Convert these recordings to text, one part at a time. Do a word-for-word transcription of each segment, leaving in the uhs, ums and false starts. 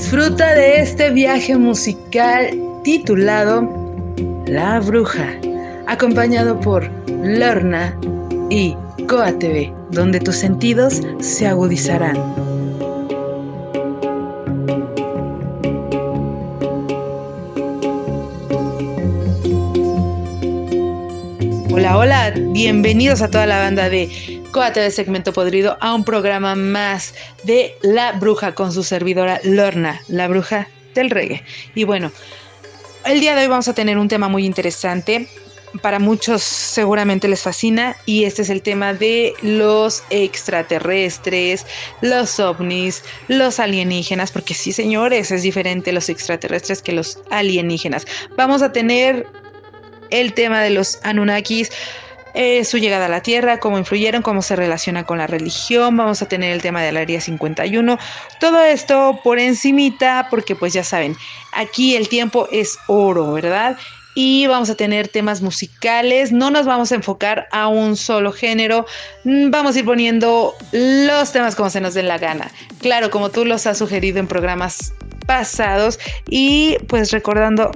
Disfruta de este viaje musical titulado La Bruja, acompañado por Lorna y Coa T V, donde tus sentidos se agudizarán. Hola, hola, bienvenidos a toda la banda de Coa T V Segmento Podrido a un programa más de La Bruja con su servidora Lorna, la bruja del reggae. Y bueno, el día de hoy vamos a tener un tema muy interesante. Para muchos seguramente les fascina y este es el tema de los extraterrestres, los ovnis, los alienígenas, porque sí, señores, es diferente los extraterrestres que los alienígenas. Vamos a tener el tema de los Anunnakis, eh, su llegada a la Tierra, cómo influyeron, cómo se relaciona con la religión. Vamos a tener el tema del Área cincuenta y uno. Todo esto por encimita, porque pues ya saben, aquí el tiempo es oro, ¿verdad? Y vamos a tener temas musicales. No nos vamos a enfocar a un solo género. Vamos a ir poniendo los temas como se nos den la gana. Claro, como tú los has sugerido en programas pasados y pues recordando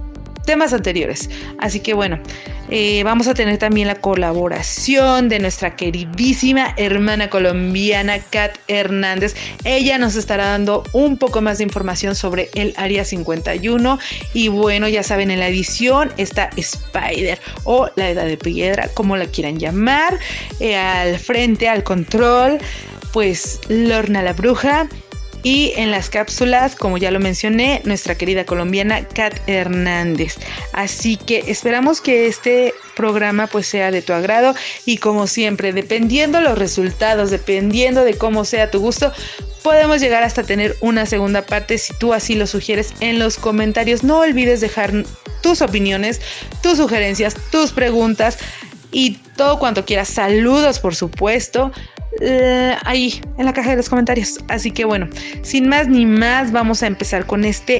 temas anteriores. Así que bueno, eh, vamos a tener también la colaboración de nuestra queridísima hermana colombiana Kat Hernández. Ella nos estará dando un poco más de información sobre el Área cincuenta y uno. Y bueno, ya saben, en la edición está Spider o la Edad de Piedra, como la quieran llamar. Eh, al frente, al control, pues Lorna la Bruja. Y en las cápsulas, como ya lo mencioné, nuestra querida colombiana Kat Hernández. Así que esperamos que este programa pues sea de tu agrado y como siempre, dependiendo los resultados, dependiendo de cómo sea tu gusto, podemos llegar hasta tener una segunda parte si tú así lo sugieres en los comentarios. No olvides dejar tus opiniones, tus sugerencias, tus preguntas y todo cuanto quieras. Saludos, por supuesto. Uh, ahí en la caja de los comentarios. Así que bueno, sin más ni más, vamos a empezar con este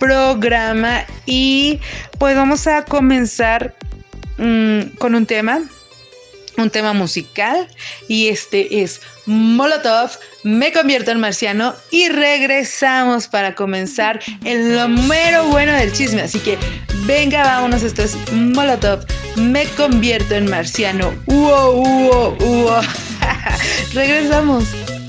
programa y pues vamos a comenzar um, con un tema un tema musical y este es Molotov, Me Convierto en Marciano, y regresamos para comenzar el lo mero bueno del chisme. Así que venga, vámonos. Esto es Molotov, Me Convierto en Marciano. ¡Wow, wow, wow! Regresamos.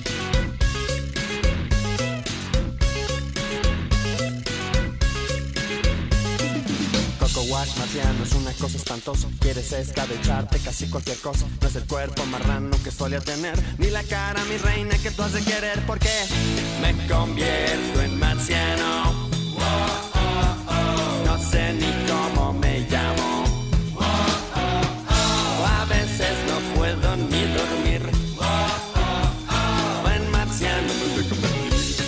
Wash marciano es una cosa espantosa. Quieres escabecharte casi cualquier cosa. No es el cuerpo marrano que solía tener, ni la cara, mi reina, que tú has de querer. Porque me convierto en marciano. Oh, oh, oh. No sé ni cómo me llamo. Oh, oh, oh. A veces no puedo ni dormir. Oh, oh, oh. En marciano me convertí.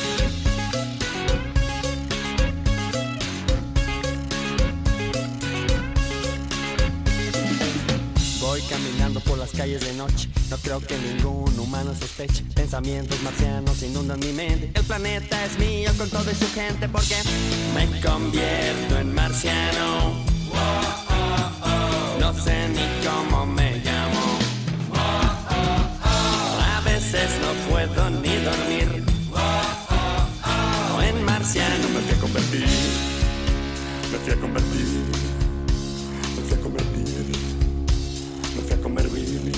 Voy caminando por las calles de noche. No creo que ningún humano sospeche. Pensamientos marcianos inundan mi mente. El planeta es mío con todo y su gente. Porque me convierto en marciano. Oh, oh, oh. No sé ni cómo me llamo. Oh, oh, oh. A veces no puedo ni dormir. Oh, oh, oh. En marciano me fui a convertir. Me fui a convertir. Me fui a convertir. Me fui a comer birria.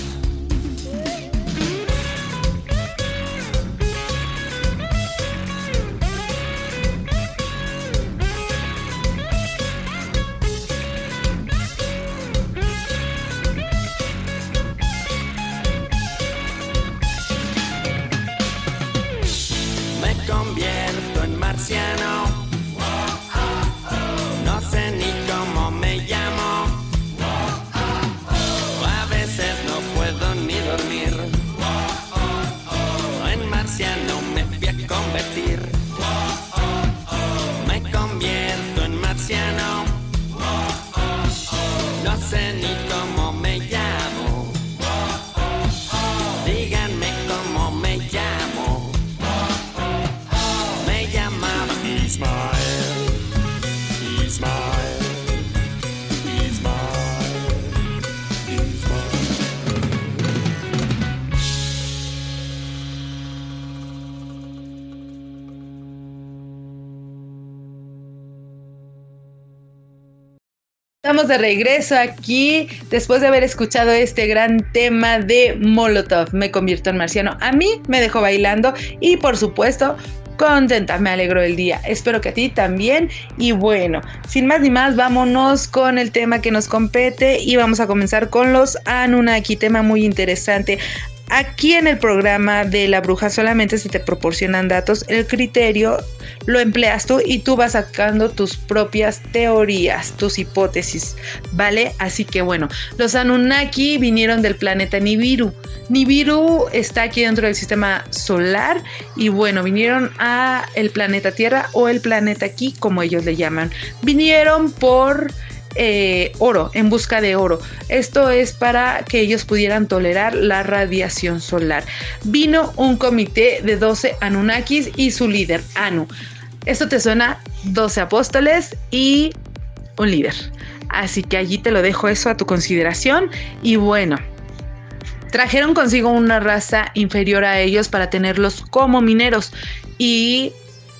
Estamos de regreso aquí después de haber escuchado este gran tema de Molotov, Me convierto en marciano. A mí me dejó bailando y por supuesto contenta, me alegró el día. Espero que a ti también. Y bueno, sin más ni más, vámonos con el tema que nos compete y vamos a comenzar con los Anunnaki, tema muy interesante. Aquí en el programa de La Bruja solamente se te proporcionan datos, el criterio lo empleas tú y tú vas sacando tus propias teorías, tus hipótesis, ¿vale? Así que bueno, los Anunnaki vinieron del planeta Nibiru. Nibiru está aquí dentro del sistema solar y bueno, vinieron a el planeta Tierra o el planeta Ki, como ellos le llaman. Vinieron por... Eh, oro, en busca de oro. Esto es para que ellos pudieran tolerar la radiación solar. Vino un comité de doce Anunnakis y su líder, Anu. Esto te suena, doce apóstoles y un líder. Así que allí te lo dejo eso a tu consideración. Y bueno, trajeron consigo una raza inferior a ellos para tenerlos como mineros. Y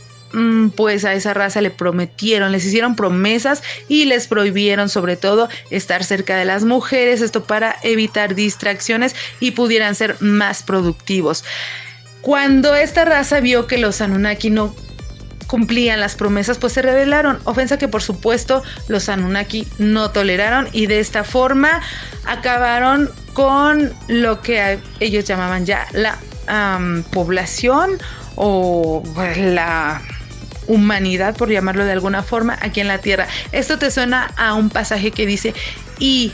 pues a esa raza le prometieron, les hicieron promesas y les prohibieron sobre todo estar cerca de las mujeres, esto para evitar distracciones y pudieran ser más productivos. Cuando esta raza vio que los Anunnaki no cumplían las promesas, pues se rebelaron, ofensa que por supuesto los Anunnaki no toleraron y de esta forma acabaron con lo que ellos llamaban ya la um, población o la humanidad, por llamarlo de alguna forma, aquí en la Tierra. Esto te suena a un pasaje que dice: y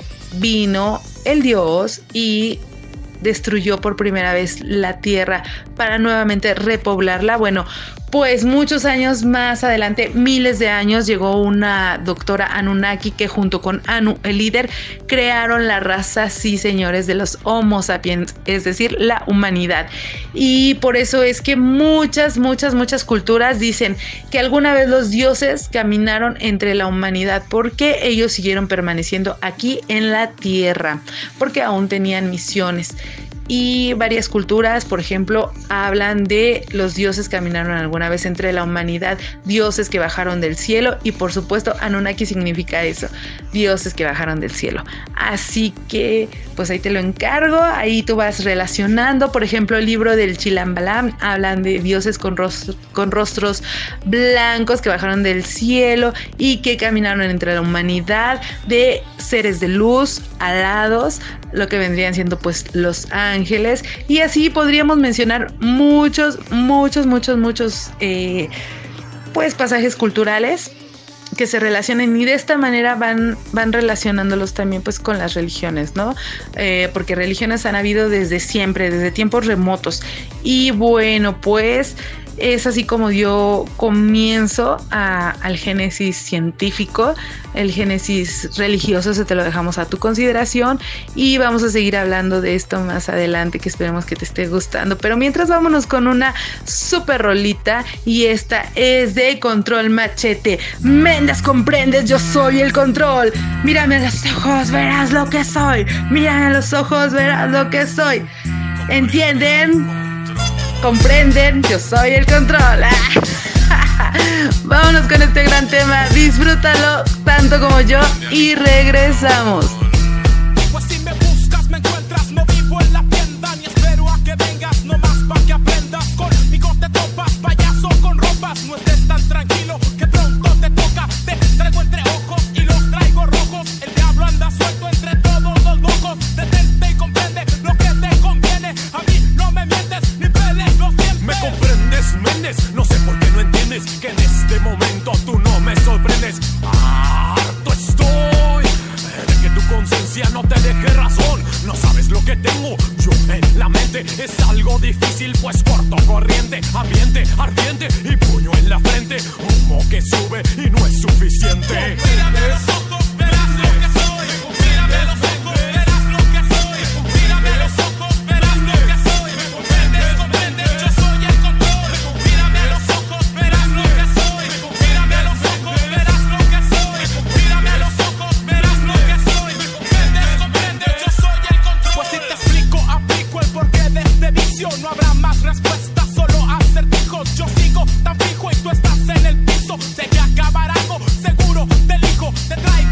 vino el Dios y destruyó por primera vez la Tierra para nuevamente repoblarla. Bueno, pues muchos años más adelante, miles de años, llegó una doctora Anunnaki que junto con Anu, el líder, crearon la raza, sí señores, de los Homo sapiens, es decir, la humanidad. Y por eso es que muchas, muchas, muchas culturas dicen que alguna vez los dioses caminaron entre la humanidad porque ellos siguieron permaneciendo aquí en la Tierra, porque aún tenían misiones. Y varias culturas, por ejemplo, hablan de los dioses que caminaron alguna vez entre la humanidad, dioses que bajaron del cielo, y por supuesto Anunnaki significa eso, dioses que bajaron del cielo. Así que pues ahí te lo encargo, ahí tú vas relacionando. Por ejemplo, el libro del Chilambalam hablan de dioses con, rostro, con rostros blancos que bajaron del cielo y que caminaron entre la humanidad, de seres de luz alados, lo que vendrían siendo pues los ángeles, y así podríamos mencionar muchos, muchos, muchos, muchos eh, pues pasajes culturales que se relacionen, y de esta manera van, van relacionándolos también pues con las religiones, ¿no? Eh, porque religiones han habido desde siempre, desde tiempos remotos. Y bueno, pues es así como yo comienzo a, al génesis científico. El génesis religioso se te lo dejamos a tu consideración y vamos a seguir hablando de esto más adelante, que esperemos que te esté gustando. Pero mientras, vámonos con una super rolita, y esta es de Control Machete. Méndez, comprendes, yo soy el control. Mírame a los ojos, verás lo que soy. Mírame a los ojos, verás lo que soy. ¿Entienden? ¿Comprenden? Yo soy el control. Vámonos con este gran tema, disfrútalo tanto como yo y regresamos. Pues si me buscas me encuentras, no vivo en la tienda, ni espero a que vengas, nomás pa' que aprendas. Conmigo te topas, payaso con ropas, no estés tan tranquilo que pronto te toca. Te traigo entre ojos y los traigo rojos, el diablo anda suelto entre todos los locos. Detente y comprende lo que te conviene, a mí no me mientes ni peles los dientes. Me comprendes, Méndez, no sé por qué no entiendes que en este momento tú no me sorprendes. Harto estoy de que tu conciencia no te deje razón. No sabes lo que tengo yo en la mente, es algo difícil pues corto corriente, ambiente ardiente y puño en la frente, humo que sube y no es suficiente. Mírame los ojos, verás lo que soy. Mírame los ojos, verás lo que soy. Mírame los ojos, verás lo que soy. Comprendes, comprendes, yo soy el control. Mírame los ojos, verás lo que soy. Mírame los ojos, verás lo que soy. Mírame los ojos, verás lo que soy. Comprendes, comprendes, yo soy el control. Pues si te explico, aplico el porqué de este vicio. No habrá más respuestas, solo acertijos. Yo sigo tan fijo y tú estás en el piso. Sé que acabará algo, seguro del hijo te traigo.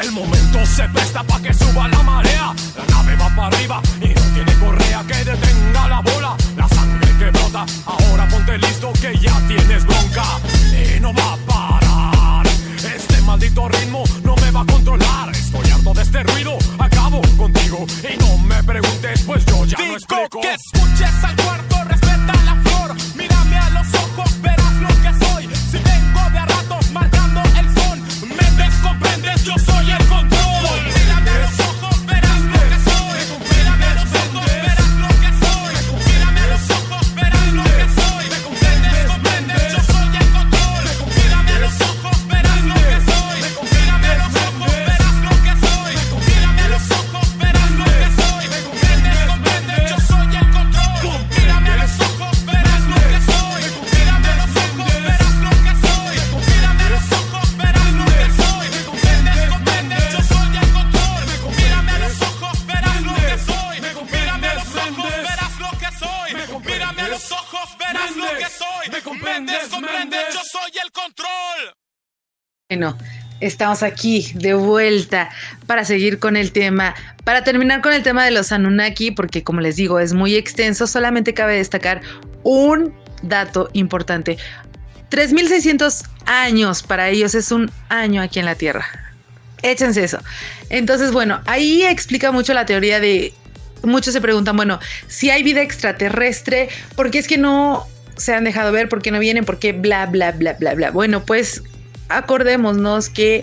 El momento se presta pa' que suba la marea. La nave va para arriba y no tiene correa que detenga la bola. La sangre que brota, ahora ponte listo que ya tienes bronca. Y no va a parar, este maldito ritmo no me va a controlar. Estoy harto de este ruido, acabo contigo. Y no me preguntes, pues yo ya Digo no explico. que escuches al cuarto, respeta la flor. Mírame a los ojos, verás lo que soy. Si vengo de a ratos marcando el son, me descomprendes, yo soy el control. Mírame a los ojos, verás lo que soy. Mírame a los ojos, verás lo que soy. Mírame a los ojos, verás lo que soy. Me descomprendes, yo soy el control. Mírame a los ojos, verás lo que soy. Mírame a los ojos, verás lo que soy. Mírame a los ojos, verás lo que soy. Me descomprendes, yo soy el control. Mírame a los ojos, verás lo que soy. Mírame a los ojos, verás lo que soy. Mírame a los ojos, verás lo que soy. Me descomprendes, yo soy el control. Mírame a los ojos, verás lo que soy. Mírame a los ojos, verás lo que soy. Mírame a los ojos, verás lo que soy. Me descomprendes, yo soy el control. Bueno, estamos aquí de vuelta para seguir con el tema, para terminar con el tema de los Anunnaki, porque como les digo, es muy extenso. Solamente cabe destacar un dato importante. tres mil seiscientos años para ellos es un año aquí en la Tierra. Échense eso. Entonces, bueno, ahí explica mucho la teoría de... Muchos se preguntan, bueno, si hay vida extraterrestre, ¿por qué es que no se han dejado ver? ¿Por qué no vienen? ¿Por qué bla, bla, bla, bla, bla? Bueno, pues acordémonos que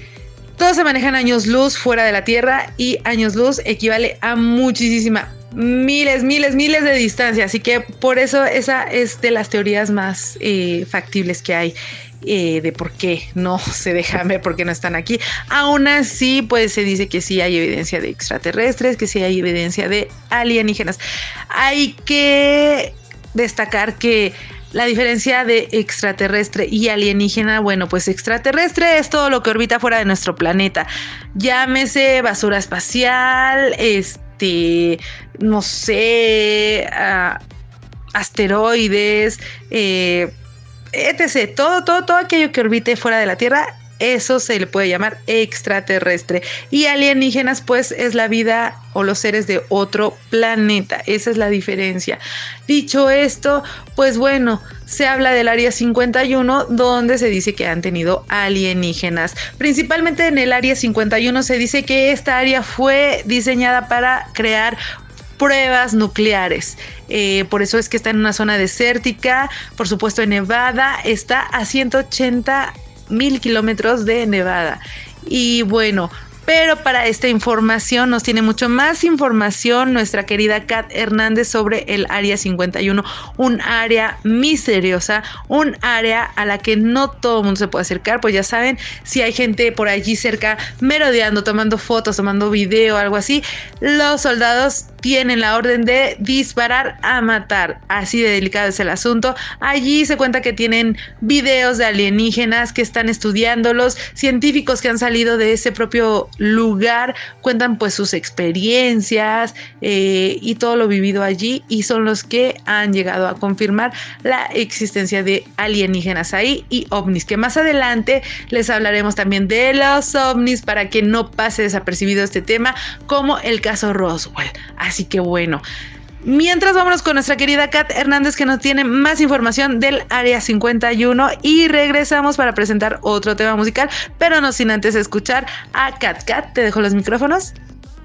todos se manejan años luz fuera de la Tierra y años luz equivale a muchísima, miles, miles, miles de distancia. Así que por eso esa es de las teorías más eh, factibles que hay. Eh, de por qué no se dejan ver, por qué no están aquí. Aún así, pues se dice que sí hay evidencia de extraterrestres, que sí hay evidencia de alienígenas. Hay que destacar que la diferencia de extraterrestre y alienígena, bueno, pues extraterrestre es todo lo que orbita fuera de nuestro planeta. Llámese basura espacial, este, no sé, uh, asteroides, eh, etcétera. Todo, todo, todo aquello que orbite fuera de la Tierra, eso se le puede llamar extraterrestre. Y alienígenas, pues, es la vida o los seres de otro planeta. Esa es la diferencia. Dicho esto, pues bueno, se habla del Área cincuenta y uno, donde se dice que han tenido alienígenas. Principalmente en el Área cincuenta y uno se dice que esta área fue diseñada para crear pruebas nucleares. Eh, por eso es que está en una zona desértica, por supuesto en Nevada, está a ciento ochenta mil kilómetros de Nevada. Y bueno, pero para esta información nos tiene mucho más información nuestra querida Kat Hernández sobre el Área cincuenta y uno, un área misteriosa, un área a la que no todo el mundo se puede acercar, pues ya saben, si hay gente por allí cerca merodeando, tomando fotos, tomando video, algo así, los soldados tienen la orden de disparar a matar. Así de delicado es el asunto. Allí se cuenta que tienen videos de alienígenas que están estudiándolos, científicos que han salido de ese propio lugar, cuentan pues sus experiencias eh, y todo lo vivido allí, y son los que han llegado a confirmar la existencia de alienígenas ahí y ovnis, que más adelante les hablaremos también de los ovnis para que no pase desapercibido este tema, como el caso Roswell. Así que bueno, mientras vámonos con nuestra querida Kat Hernández, que nos tiene más información del Área cincuenta y uno, y regresamos para presentar otro tema musical, pero no sin antes escuchar a Kat. Kat, te dejo los micrófonos.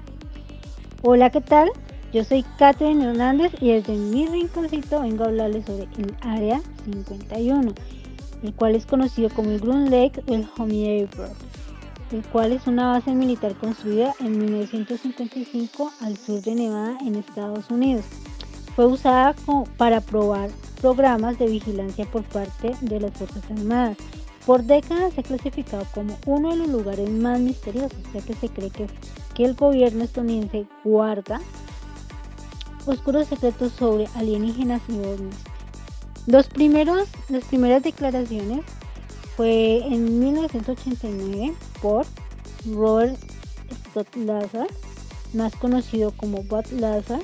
Hola, ¿qué tal? Yo soy Katherine Hernández y desde mi rinconcito vengo a hablarles sobre el Área cincuenta y uno, el cual es conocido como el Ground Lake o el Homey Airport, el cual es una base militar construida en mil novecientos cincuenta y cinco al sur de Nevada en Estados Unidos. Fue usada como para probar programas de vigilancia por parte de las Fuerzas Armadas. Por décadas se ha clasificado como uno de los lugares más misteriosos, ya que se cree que, que el gobierno estadounidense guarda oscuros secretos sobre alienígenas y ovnis. Los primeros, las primeras declaraciones fue en mil novecientos ochenta y nueve por Robert Scott Lazar, más conocido como Bob Lazar,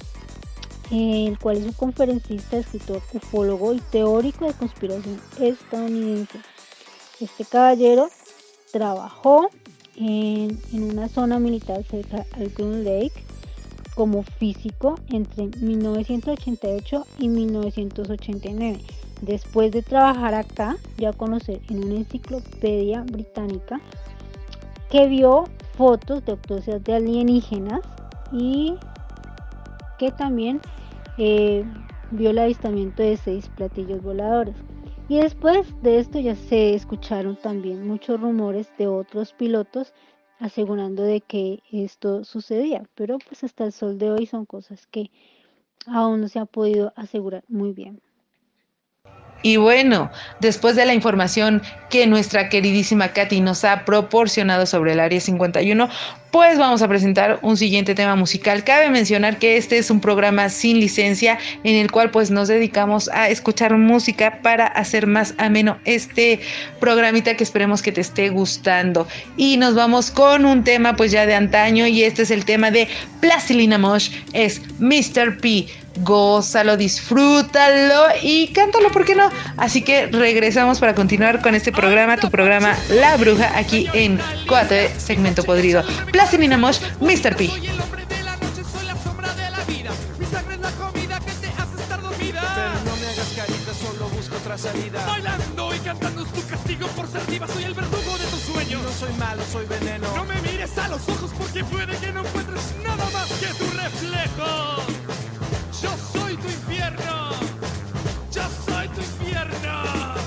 el cual es un conferencista, escritor, ufólogo y teórico de conspiración estadounidense. Este caballero trabajó en, en una zona militar cerca al Groom Lake como físico entre mil novecientos ochenta y ocho y mil novecientos ochenta y nueve. Después de trabajar acá, ya conocer en una enciclopedia británica que vio fotos de autopsias de alienígenas y que también eh, vio el avistamiento de seis platillos voladores. Y después de esto ya se escucharon también muchos rumores de otros pilotos asegurando de que esto sucedía, pero pues hasta el sol de hoy son cosas que aún no se ha podido asegurar muy bien. Y bueno, después de la información que nuestra queridísima Katy nos ha proporcionado sobre el Área cincuenta y uno, pues vamos a presentar un siguiente tema musical. Cabe mencionar que este es un programa sin licencia en el cual pues nos dedicamos a escuchar música para hacer más ameno este programita que esperemos que te esté gustando. Y nos vamos con un tema pues ya de antaño, y este es el tema de Plastilina Mosh, es míster P. Gózalo, disfrútalo y cántalo, ¿por qué no? Así que regresamos para continuar con este programa, tu programa La Bruja, aquí en Coa T V Segmento Podrido. Plastilina Mosh, míster P. Soy el hombre de la noche, soy la sombra de la vida. Mi sangre es la comida que te hace estar dormida. Pero no me hagas carita, solo busco otra salida. Bailando y cantando es tu castigo por ser diva. Soy el verdugo de tus sueños. No soy malo, soy veneno. No me mires a los ojos porque puede que no encuentres nada más que tu reflejo. Yo soy tu infierno. Yo soy tu infierno.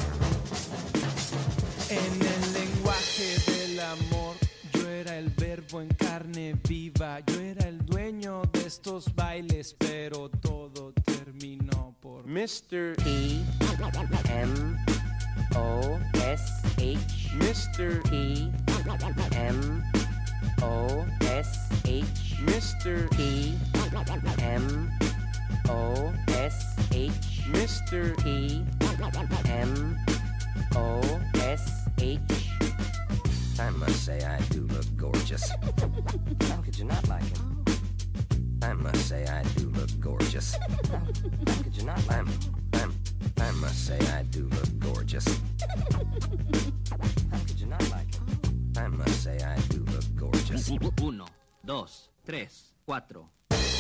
En el lenguaje del amor, yo era el verbo en carne viva. Yo era el dueño de estos bailes, pero todo terminó por mister P M O S H mister P M O S H mister P M O S H mister P M O S H. I must say I do look gorgeous. How could you not like him? I must say I do look gorgeous. How could you not like him? I'm, I must say I do look gorgeous. How could you not like him? I must say I do look gorgeous. Uno, dos, tres, cuatro.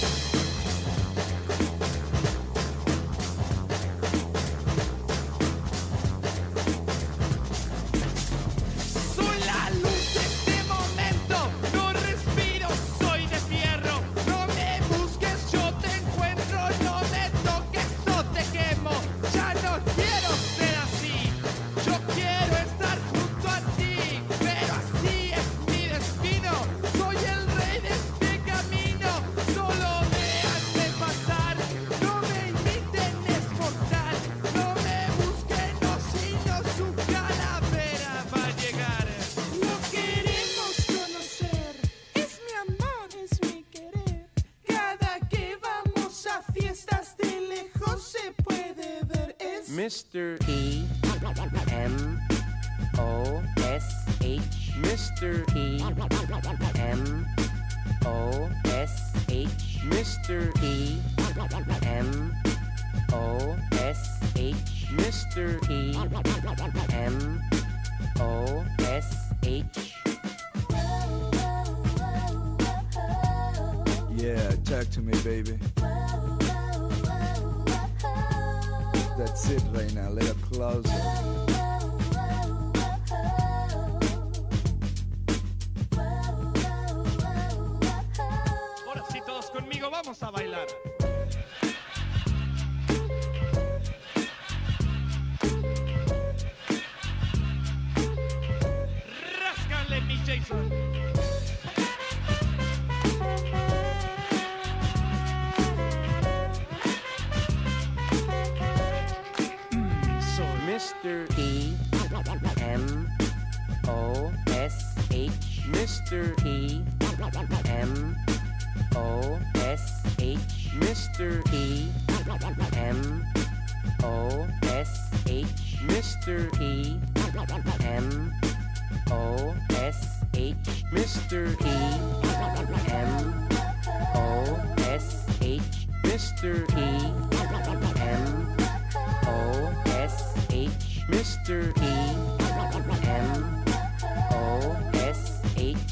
Soy la luz de este momento. No respiro, soy de fierro. No me busques, yo te encuentro. No me toques o te quemo. Ya no quiero ser así. Yo quiero estar junto a ti. Pero así es mi destino. Soy el rey de este camino. Solo déjame pasar. No me imiten, es mortal. No me busquen, no, sino su calavera va a llegar. Lo queremos conocer, es mi amor, es mi querer. Cada que vamos a fiestas de lejos se puede ver. Es mister P M O S H mister P M O S H mister P M O S H mister P M O S H. Yeah, talk to me, baby. That's it, Reina, a little closer. Ahora sí, todos conmigo, vamos a bailar. Ráscale, mi Jason. mister P M O S H mister P M O S H mister P M O S H mister P M O S H mister P M O S H mister P M O S H mister P M O S H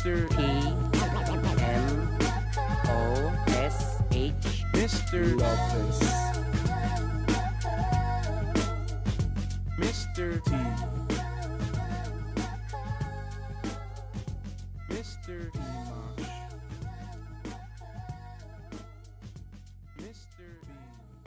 Mister P M O S H. Mister Lopez. Mister T. Mister Dimash. Mister Bean.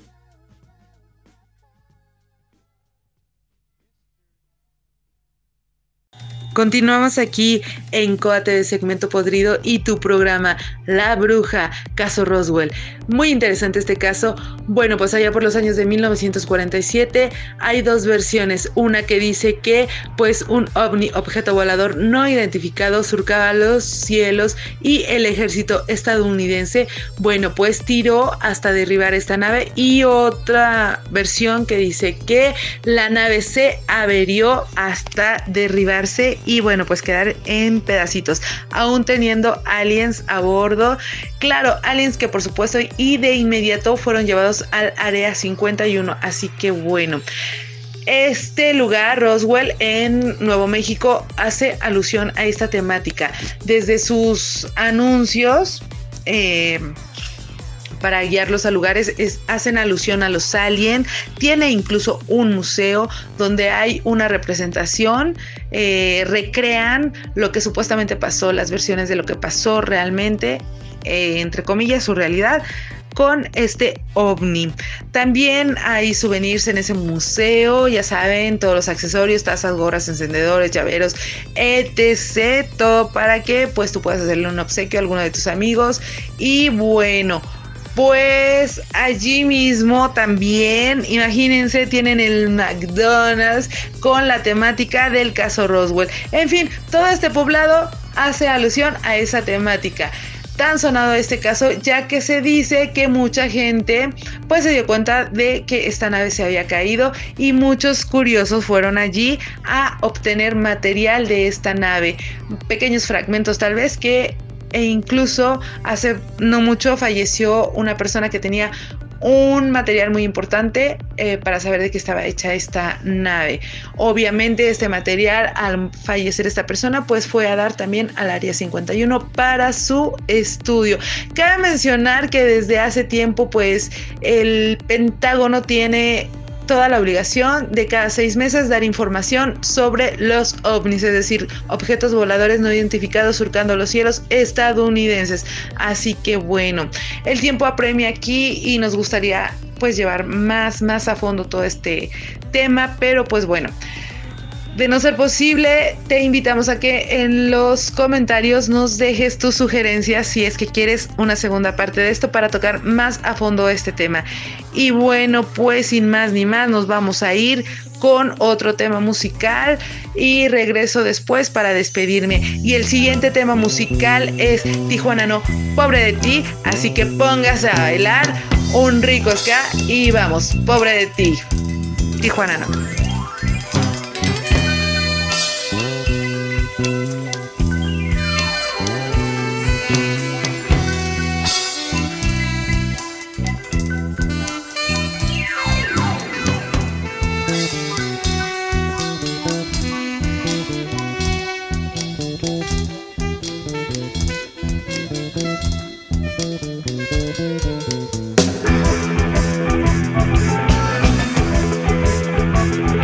Continuamos aquí en Coate de Segmento Podrido y tu programa La Bruja, caso Roswell. Muy interesante este caso. Bueno, pues allá por los años de mil novecientos cuarenta y siete hay dos versiones. Una que dice que pues un ovni, objeto volador no identificado, surcaba los cielos y el ejército estadounidense, bueno, pues tiró hasta derribar esta nave. Y otra versión que dice que la nave se averió hasta derribarse y bueno, pues quedar en pedacitos, aún teniendo aliens a bordo. Claro, aliens que por supuesto y de inmediato fueron llevados al área cincuenta y uno. Así que bueno, este lugar, Roswell, en Nuevo México, hace alusión a esta temática. Desde sus anuncios, eh, para guiarlos a lugares, es, hacen alusión a los aliens. Tiene incluso un museo donde hay una representación, eh, recrean lo que supuestamente pasó, las versiones de lo que pasó realmente, eh, entre comillas, su realidad, con este ovni. También hay souvenirs en ese museo, ya saben, todos los accesorios, tazas, gorras, encendedores, llaveros, etcétera. Todo para que pues tú puedas hacerle un obsequio a alguno de tus amigos. Y bueno, pues allí mismo también, imagínense, tienen el McDonald's con la temática del caso Roswell. En fin, todo este poblado hace alusión a esa temática. Tan sonado este caso, ya que se dice que mucha gente pues se dio cuenta de que esta nave se había caído y muchos curiosos fueron allí a obtener material de esta nave, pequeños fragmentos tal vez, que e incluso hace no mucho falleció una persona que tenía un material muy importante eh, para saber de qué estaba hecha esta nave. Obviamente este material, al fallecer esta persona, pues fue a dar también al área cincuenta y uno para su estudio. Cabe mencionar que desde hace tiempo pues el Pentágono tiene toda la obligación de cada seis meses dar información sobre los ovnis, es decir, objetos voladores no identificados surcando los cielos estadounidenses. Así que bueno, el tiempo apremia aquí y nos gustaría pues llevar más, más a fondo todo este tema, pero pues bueno, de no ser posible, te invitamos a que en los comentarios nos dejes tus sugerencias si es que quieres una segunda parte de esto para tocar más a fondo este tema. Y bueno, pues sin más ni más, nos vamos a ir con otro tema musical y regreso después para despedirme. Y el siguiente tema musical es Tijuana No, Pobre de Ti, así que póngase a bailar un rico ska y vamos, Pobre de Ti, Tijuana No. Thank you.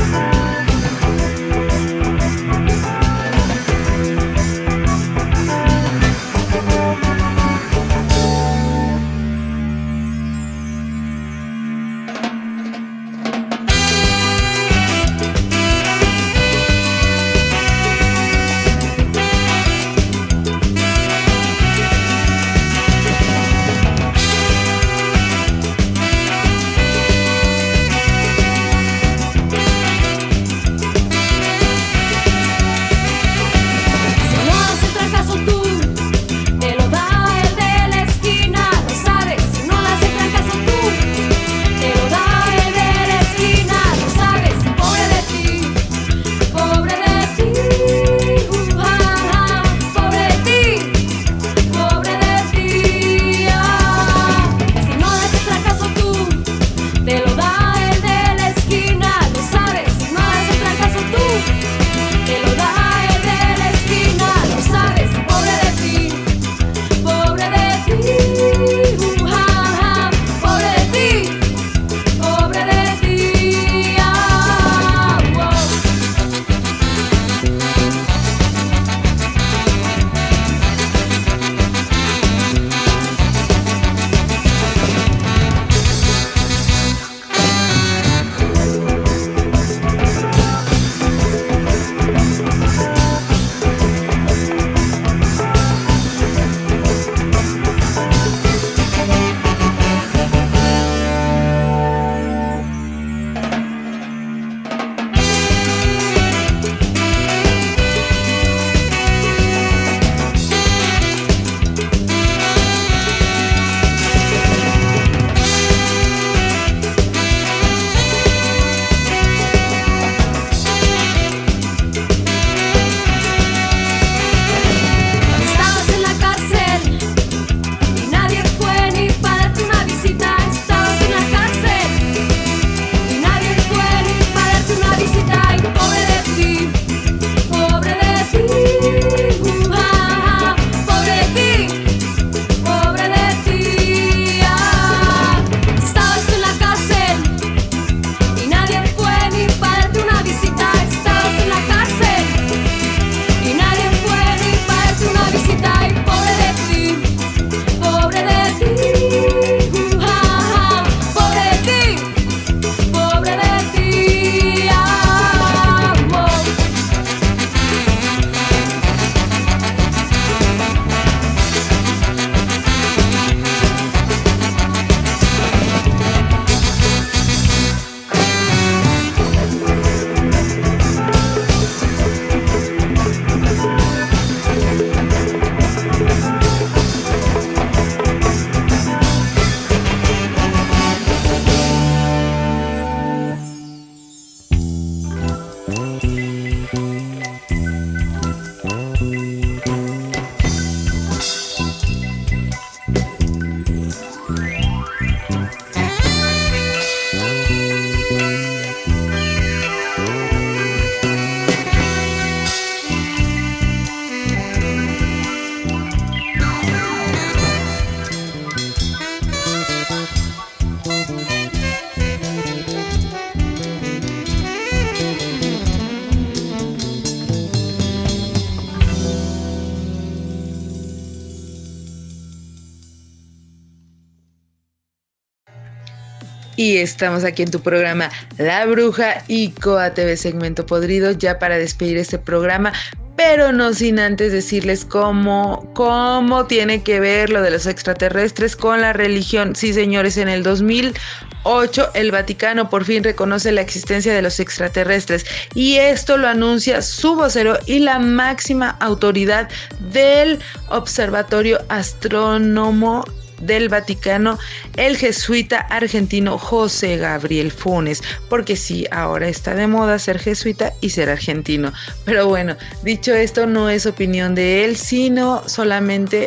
Y estamos aquí en tu programa La Bruja y Coa T V Segmento Podrido, ya para despedir este programa, pero no sin antes decirles cómo, cómo tiene que ver lo de los extraterrestres con la religión. Sí, señores, en el dos mil ocho el Vaticano por fin reconoce la existencia de los extraterrestres, y esto lo anuncia su vocero y la máxima autoridad del Observatorio Astrónomo del Vaticano, el jesuita argentino José Gabriel Funes, porque sí, ahora está de moda ser jesuita y ser argentino. Pero bueno, dicho esto, no es opinión de él, sino solamente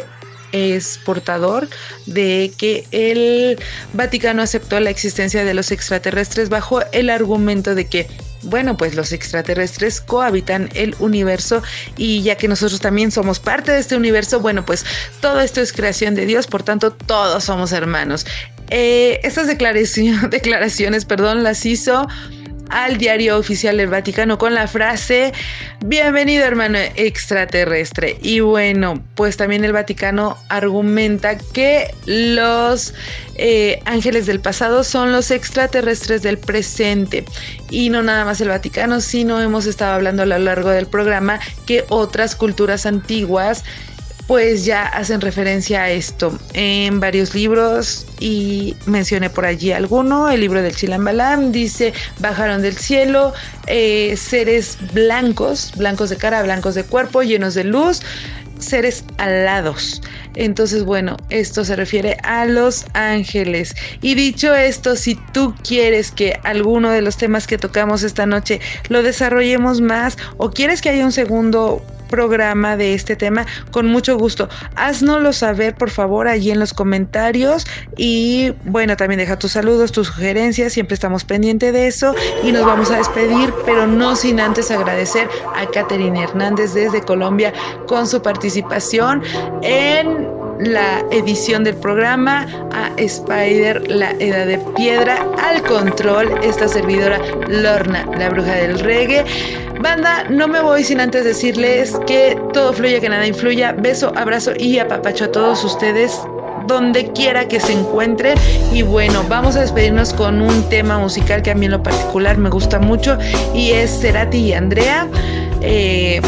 es portador de que el Vaticano aceptó la existencia de los extraterrestres bajo el argumento de que, bueno, pues los extraterrestres cohabitan el universo, y ya que nosotros también somos parte de este universo, bueno, pues todo esto es creación de Dios, por tanto todos somos hermanos. Eh, estas declaraciones, declaraciones, perdón, las hizo al Diario Oficial del Vaticano con la frase: bienvenido, hermano extraterrestre. Y bueno, pues también el Vaticano argumenta que los eh, ángeles del pasado son los extraterrestres del presente. Y no nada más el Vaticano, sino hemos estado hablando a lo largo del programa que otras culturas antiguas pues ya hacen referencia a esto en varios libros, y mencioné por allí alguno. El libro del Chilambalam dice: bajaron del cielo eh, seres blancos, blancos de cara, blancos de cuerpo, llenos de luz, seres alados. Entonces, bueno, esto se refiere a los ángeles. Y dicho esto, si tú quieres que alguno de los temas que tocamos esta noche lo desarrollemos más, o quieres que haya un segundo programa de este tema, con mucho gusto, haznoslo saber, por favor, allí en los comentarios. Y bueno, también deja tus saludos, tus sugerencias, siempre estamos pendientes de eso. Y nos vamos a despedir, pero no sin antes agradecer a Catherine Hernández desde Colombia con su participación en la edición del programa, a Spider, la Edad de Piedra, al control, esta servidora Lorna, la bruja del reggae. Banda, no me voy sin antes decirles que todo fluya, que nada influya. Beso, abrazo y apapacho a todos ustedes donde quiera que se encuentren. Y bueno, vamos a despedirnos con un tema musical que a mí en lo particular me gusta mucho, y es Cerati y Andrea, eh,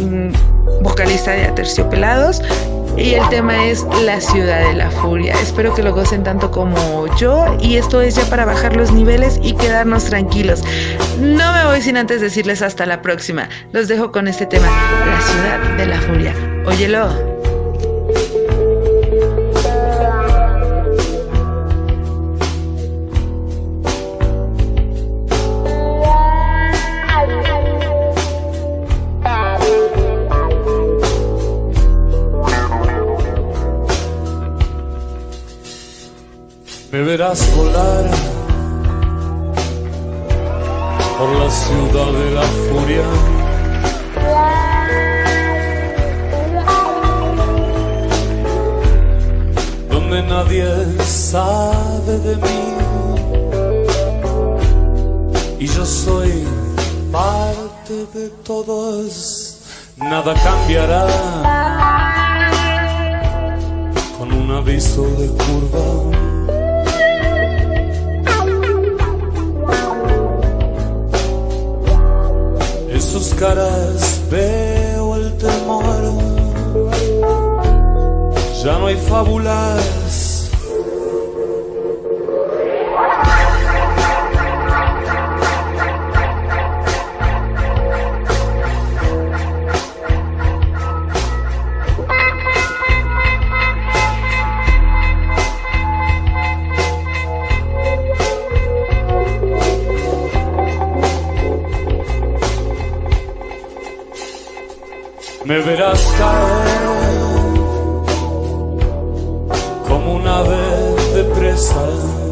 vocalista de Aterciopelados, y el tema es La Ciudad de la Furia. Espero que lo gocen tanto como yo, y esto es ya para bajar los niveles y quedarnos tranquilos. No me voy sin antes decirles hasta la próxima. Los dejo con este tema, La Ciudad de la Furia. Óyelo. Me verás volar por la ciudad de la furia, donde nadie sabe de mí, y yo soy parte de todos. Nada cambiará con un aviso de curva. En sus caras veo el temor. Ya no hay fábulas. Me verás caer como un ave de presa.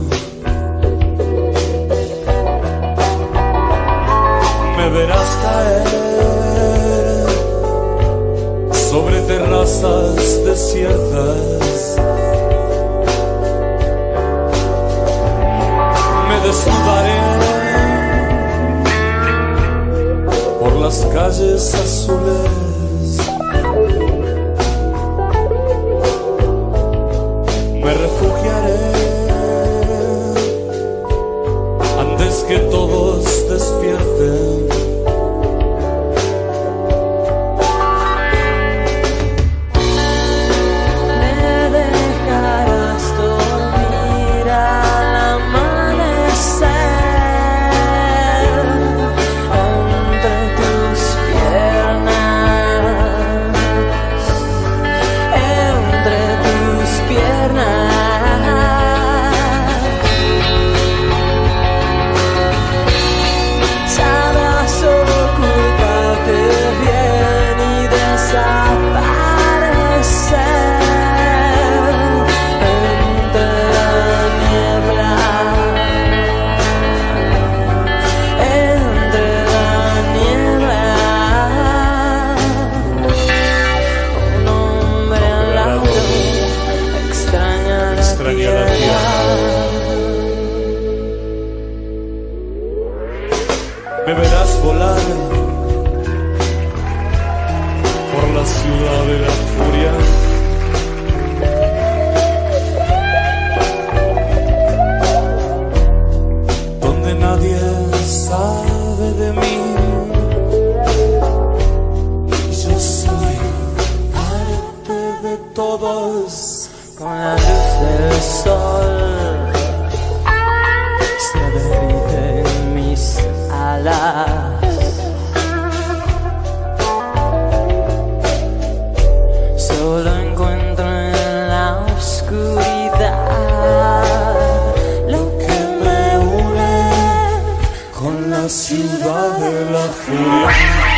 Me verás caer sobre terrazas desiertas. Me desnudaré por las calles azules. Me refugiaré todos con la luz del sol. Se derriten mis alas. Solo encuentro en la oscuridad lo que me une con la ciudad de la furia.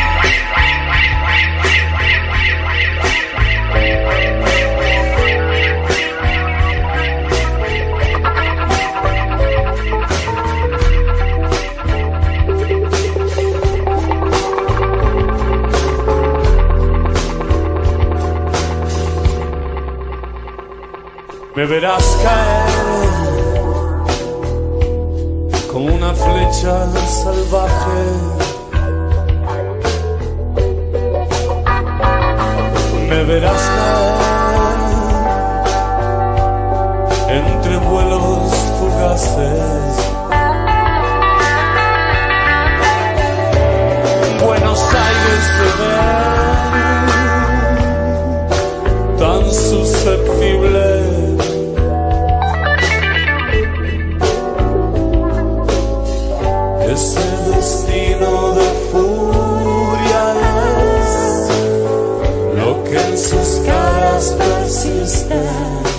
Me verás caer como una flecha salvaje. Me verás caer entre vuelos fugaces. Buenos Aires se ve tan susceptible. Ese destino de furia es lo que en sus caras persiste.